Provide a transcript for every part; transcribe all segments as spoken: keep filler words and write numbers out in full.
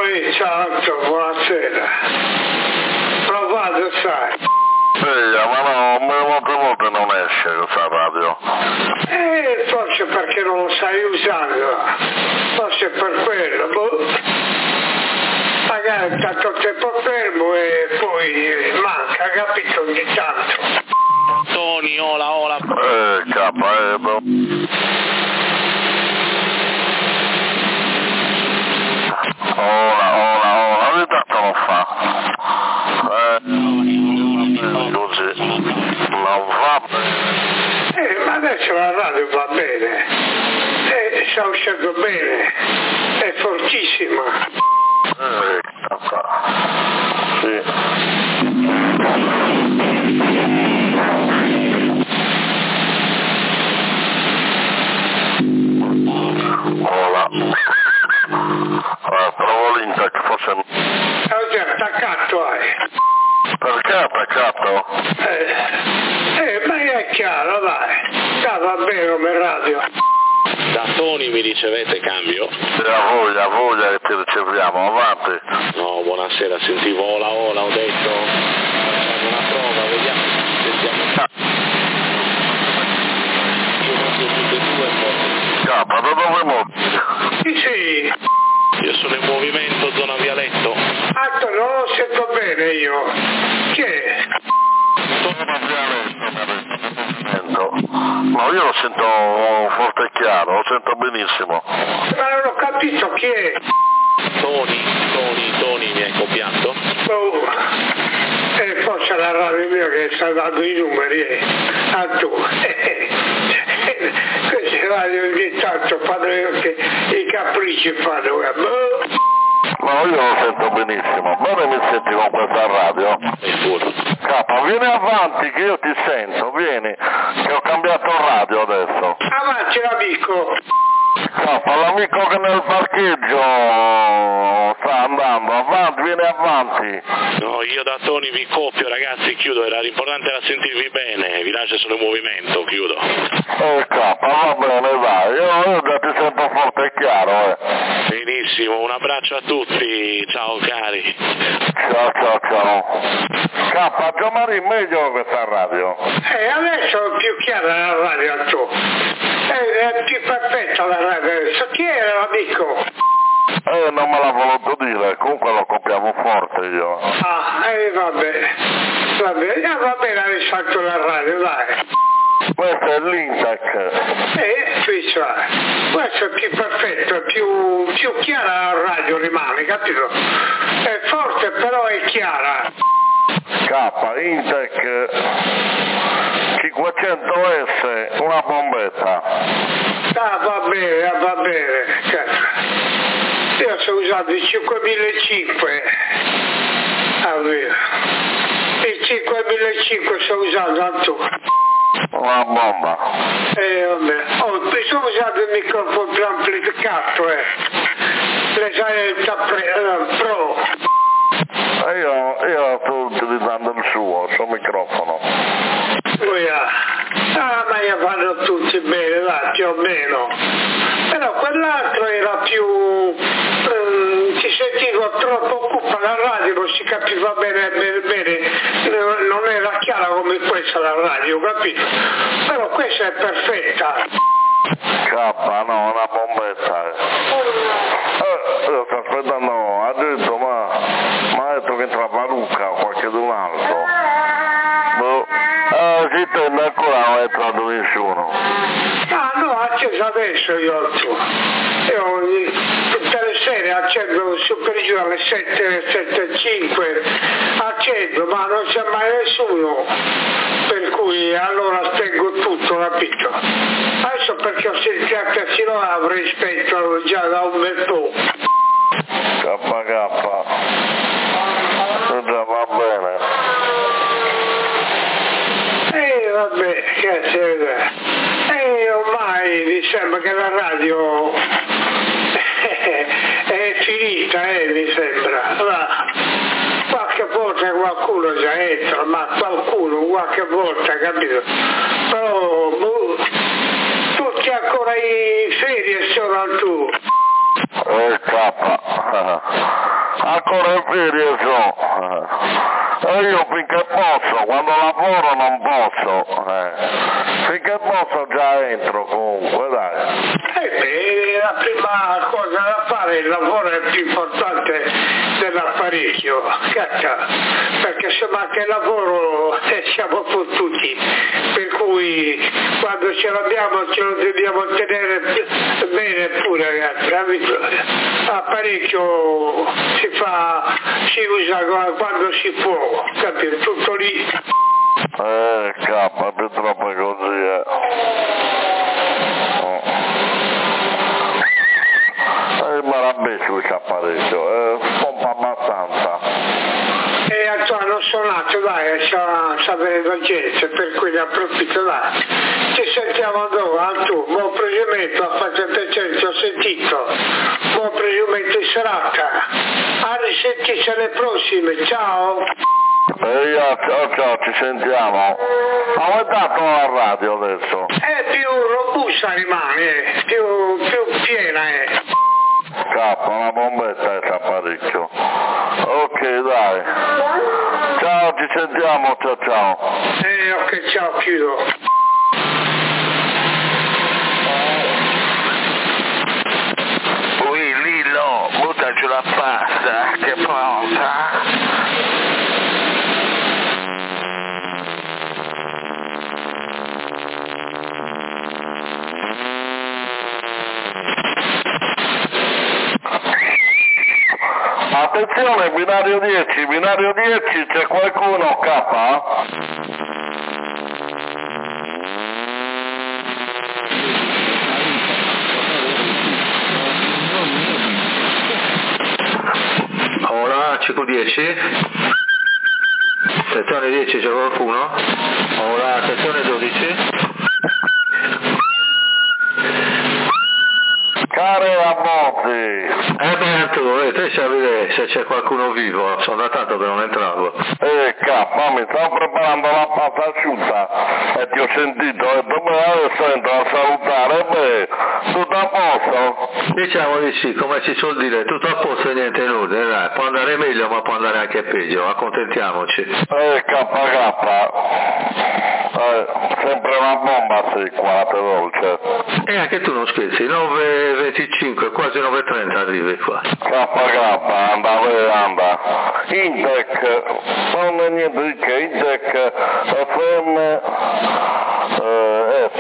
Poi ciao, buonasera. Provato, sai. Sì, ma no, molte volte non esce questa radio. Eh, forse perché non lo stai usando. Forse per quello, boh. Magari tanto tempo fermo e poi manca, capito, ogni tanto. Tony, ola, ola. Eh, cappa, eh, boh. Ola, ola, ola, ogni tanto lo fa. Eh, così, non va bene. Eh, ma adesso la radio va bene. Eh, sta uscendo bene. È fortissima. Eh, cappa. Sì. Ola. Eh, provo l'Intec, forse... Ho già attaccato, hai. Perché ha attaccato? Eh, eh, ma è chiaro, dai. Sta va bene come radio. Da Tony mi ricevete cambio? Sì, a voglia, a voglia che ti riceviamo, avanti. No, buonasera, sentivo ola, ola, ho detto. Facciamo una prova, vediamo. Sentiamo. Io mando tutte e due forse. Capa, da dove monti? Sì, sì. Io sono in movimento, zona Vialetto. Altro non lo sento bene io. Che è? No, io lo sento forte e chiaro, lo sento benissimo. Ma non ho capito chi è. Tony, Tony, Tony mi hai copiato? Oh. E forse la radio mia che sta dando i numeri eh. a tu. Queste radio ogni tanto fanno che i capricci fanno. Boh. No, io lo sento benissimo. Bene mi senti con questa radio? Capa, vieni avanti che io ti sento, vieni, che ho cambiato radio adesso. Avanti l'amico. Capa, l'amico che nel parcheggio sta andando, avanti, vieni avanti. No, io da Tony vi copio ragazzi, chiudo, era l'importante era sentirvi bene, vi lascio solo in movimento, chiudo. Eh Capa, va bene dai, io, io già ti sento forte e chiaro, eh. Benissimo, un abbraccio a tutti, ciao cari. Ciao ciao ciao. Capa, Gianmaria, meglio questa radio. Eh, adesso è più chiara la radio al tuo. È, è più perfetta la radio adesso. Chi era l'amico? Eh, non me l'ha voluto dire, comunque lo copiamo forte io. Ah, eh, va bene. Va bene, eh, va bene, hai fatto la radio, dai. Questo è l'Intec. Eh, qui c'è. Questo è più perfetto, è più, più chiara la radio rimane, capito? È forte però è chiara. K, Intec cinquecento S, una bombetta. Ah, va bene, va bene. Io sto usando il cinquemilacinque. Ah, vero. Il cinquemilacinque sto usando anche tu. Una bomba. Eh, vabbè. Oh, sto usando il microfono più amplificato, eh. Le Silenta Pro. E io, io sto utilizzando il suo, il suo microfono. Oh, yeah. Ah, ma io fanno tutti bene, là, più o meno. Però quell'altro era più... Eh, ti sentivo troppo cupa la radio, non si capiva bene, bene, bene. Non era chiara come questa la radio, capito? Però questa è perfetta. K, no, una bombetta. Eh, io sto aspettando, ha detto, ma... ma ha detto che entra Parucca o qualche d'un altro. Boh. Eh, si tende ancora non è entrato nessuno. Ah no, acceso adesso io ho tu. Io ogni, tutte le sere accendo su per giù alle sette, sette e cinque, accendo, ma non c'è mai nessuno. Per cui allora spengo tutto, capito? Adesso perché ho sentito che si lo avrei spento già da un bel po'. K K. Già va bene. E vabbè, che serve? E ormai mi sembra che la radio è finita, eh, mi sembra. Va. Qualche volta qualcuno già entra, ma qualcuno qualche volta, capito? Però boh, tutti ancora in ferie sono tu. Eh, K. ancora in ferie so. E io finché posso, quando lavoro non posso, eh. finché posso già entro comunque, dai. Eh beh, la prima cosa da fare, il lavoro è più importante dell'apparecchio, cacca, perché se manca il lavoro eh, siamo fottuti, per cui quando ce l'abbiamo ce lo dobbiamo tenere bene pure, ragazzi. L'apparecchio si fa, si usa quando si può, capito? Tutto lì. Eh, cappa, purtroppo è così, eh. Oh. Eh, ma la beccio questo apparecchio, eh, pompa abbastanza. E Antonio, non sono nato, dai, sta, sta venendo gente, per cui ne approfitto, dai. Ci sentiamo dopo, Antu, buon proseguimento, a Faccia Piacere, ti ho sentito. Buon proseguimento in serata. A risentirci alle prossime, ciao. Ehi, ciao ciao, ci sentiamo. Aumentato la radio adesso. È più robusta rimane, più, più piena è. Cappa, una bombetta è apparecchio. Ok, dai. Ciao, ci sentiamo, ciao ciao. Eh, ok, ciao, chiudo. Ui, Lillo, buttaci la pasta, che è pronta. Attenzione, binario dieci, binario dieci, c'è qualcuno, K? Ora C Q dieci, sezione dieci c'è qualcuno? Ora sezione dodici. Care Abbozzi! Eh beh, tu, eh, te sai se c'è qualcuno vivo, sono da tanto che non entravo. Eh, K, mi stavo preparando la pasta asciutta e ti ho sentito, ho detto, beh, adesso entro a salutare, beh, tutto a posto? Diciamo di sì, come si suol dire, tutto a posto e niente inutile, dai, può andare meglio ma può andare anche peggio, accontentiamoci. Eh, K K, eh, sempre una bomba sì, qua, latte dolce. E anche tu non scherzi, nove e venticinque, quasi nove e trenta arrivi qua. K K, anda, beh, anda. Intec, non è niente di che, Intec, F M, eh,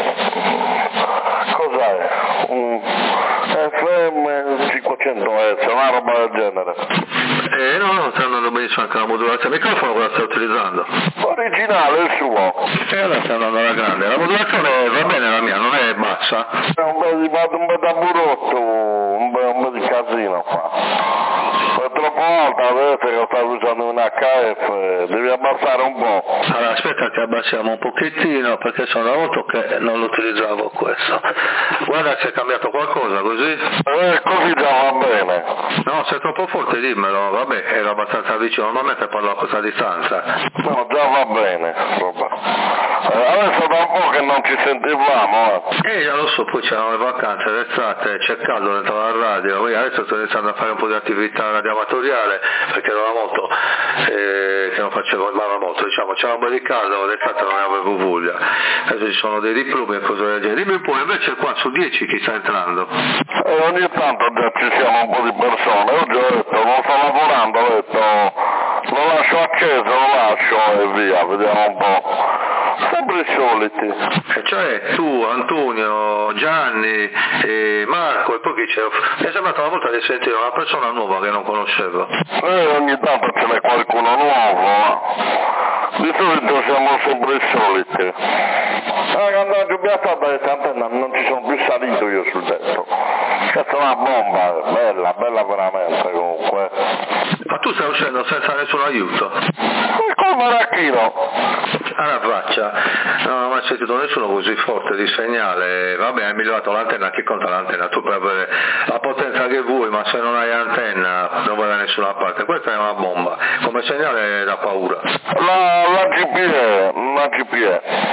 F, cos'è? Un F M cinquecento hertz, una roba del genere. Eh no, no, sta andando benissimo anche la modulazione. Il microfono cosa stai utilizzando? Originale, il suo. E allora sta andando alla grande. La modulazione va bene la mia, non è bassa. È un bel di un bel tamburotto, un bel, un bel di casino qua. È troppo alta, vedete che stai usando un H F, devi abbassare un po'. Allora aspetta che abbassiamo un pochettino perché sono molto che non lo utilizzavo questo. Guarda se è cambiato qualcosa così. Eh, così già va bene. No, se è troppo forte dimmelo, vabbè, ero abbastanza vicino, normalmente parlo a questa distanza. No, già va bene, roba. Eh, adesso da un po' che non ci sentivamo, eh. Eh, già lo so, poi c'erano le vacanze, l'estate, c'è caldo dentro la radio, quindi adesso sto iniziando a fare un po' di attività radioamatoriale, perché era molto, eh, che non facevo, ma molto, diciamo, c'era un po' di caldo, l'estate non ne avevo voglia. Adesso ci sono dei diplumi e cose del genere. Dimmi un po', invece qua su dieci chi sta entrando? E eh, ogni tanto già ci siamo un po' di persone, oggi ho detto, non sto lavorando, ho detto, lo lascio acceso, lo lascio e via, vediamo un po'. Sempre i soliti. E cioè tu, Antonio, Gianni, eh, Marco e poi chi c'è? Mi è sembrata una volta di sentire una persona nuova che non conoscevo. E ogni tanto ce n'è qualcuno nuovo, di solito siamo sempre i soliti. Ah, quando ho giubiato questa antenna non ci sono più salito io sul tetto. Questa è una bomba, bella, bella veramente comunque. Ma tu stai uscendo senza nessun aiuto? E col maracchino. Alla faccia, non ho mai sentito nessuno così forte di segnale. Vabbè, hai migliorato l'antenna, chi conta l'antenna? Tu puoi avere la potenza che vuoi, ma se non hai antenna non vai da nessuna parte. Questa è una bomba, come segnale da paura. La, la G P E, la G P E.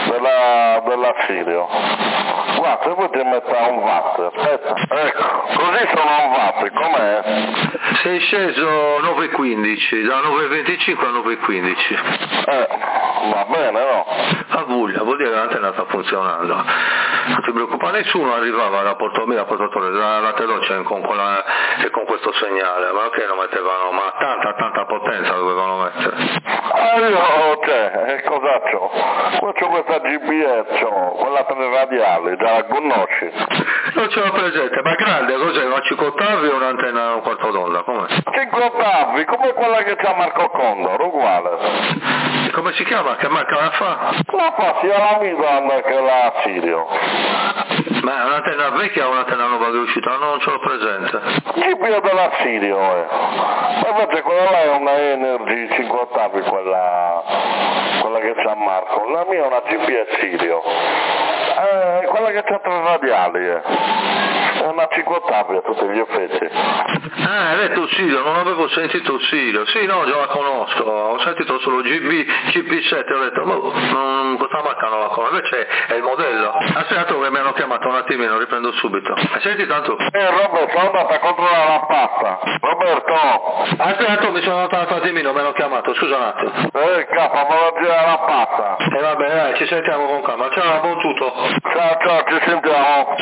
della, della Sirio. Guarda, se vuoi ti metto a un watt, aspetta, ecco, così sono a un watt, com'è? Sei sceso nove e quindici, da nove e venticinque a nove e quindici. Eh, va bene, no? A voglia, vuol dire che l'antenna sta funzionando. Non ti preoccupare, nessuno arrivava da Porto Mira a Porto Torre, da la Tedoce con, quella, e con questo segnale, ma che lo mettevano? Ma tanta, tanta potenza dovevano mettere. Ah, io, cioè, e cosa c'ho? Qua c'ho questa G P S, quella per le radiali, già la conosci? Non ce l'ho presente, ma grande, cos'è? Una cinquanta ottavi o un'antenna a un quarto d'onda? Com'è? cinquanta ottavi, come quella che c'ha Marco Condor, uguale. E come si chiama? Che marca la fa? La fa sia la Midland che la Sirio. Ma è un'antenna vecchia o un'antenna nuova che è uscita? Non ce l'ho presente. G P S della Sirio, eh. Ma invece quella là è una Energy cinquanta ottavi, quella, quella che c'ha Marco. La mia è una G P S Sirio. Eh, quella che c'ha tre radiali, eh. È una cinquanta ottavi a tutti gli effetti. Ah, hai detto Sirio, non avevo sentito Sirio. Sì, no, già la conosco. Ho sentito solo G B, G P sette, ho detto, boh, non, questa marca non la conosco. Invece è il modello. Aspetta che mi hanno chiamato un attimino, riprendo subito. Hai sentito tanto? Eh, Roberto, sono andato a controllare la pasta. Roberto! Aspetta, mi sono allontanato un attimino, mi hanno chiamato, scusa un attimo. Eh, capo, vado a girare la pasta. E eh, va bene, dai, ci sentiamo con calma. Ciao, buon tutto. Ciao, ciao, ci sentiamo.